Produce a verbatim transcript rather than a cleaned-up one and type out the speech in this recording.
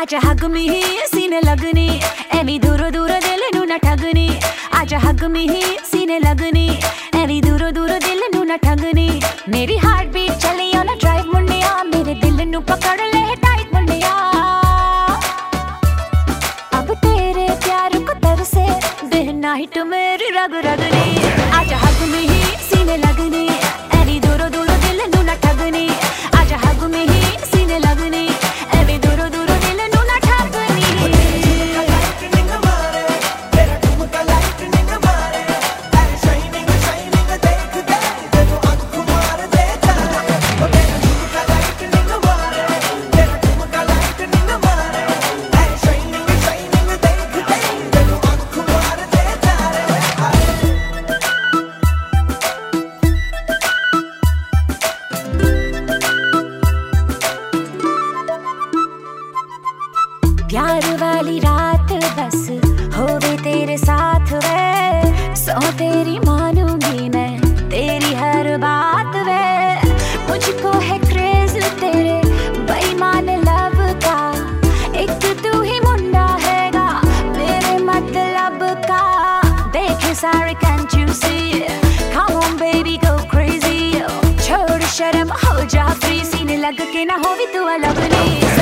आजा हग में ही सीने लगनी, एवी दूरो दूरो दिल नू ना ठगनी। आजा हग में ही सीने लगनी, एवी दूरो दूरो दिल नू ना ठगनी। मेरी हार्ट बीट चली ऑन अ ड्राइव मुंडिया, मेरे दिल नू पकड़ ले टाइट मुंडिया। अब तेरे प्यार को तरसे डे नाइट मेरी रग रगनी। आजा हग में ही सीने लगनी, एवी दूरो दूरो दिल नू ना ठगनी। आजा हग में ही सीने लगनी, एवी दूरो दूरो दिल नू ना ठगनी। प्यार वाली रात बस होवे तेरे साथ वे, सो तेरी मानूंगी मैं तेरी हर बात वे। मुझको है क्रेज तेरे बेईमान लव का, एक तू ही मुंडा हैगा मेरे मतलब का। देखे सारे can't you see, come on baby go crazy। छोड़ शर्म हो जा फ्री, सीने लग के ना हो भी तू अलग नहीं।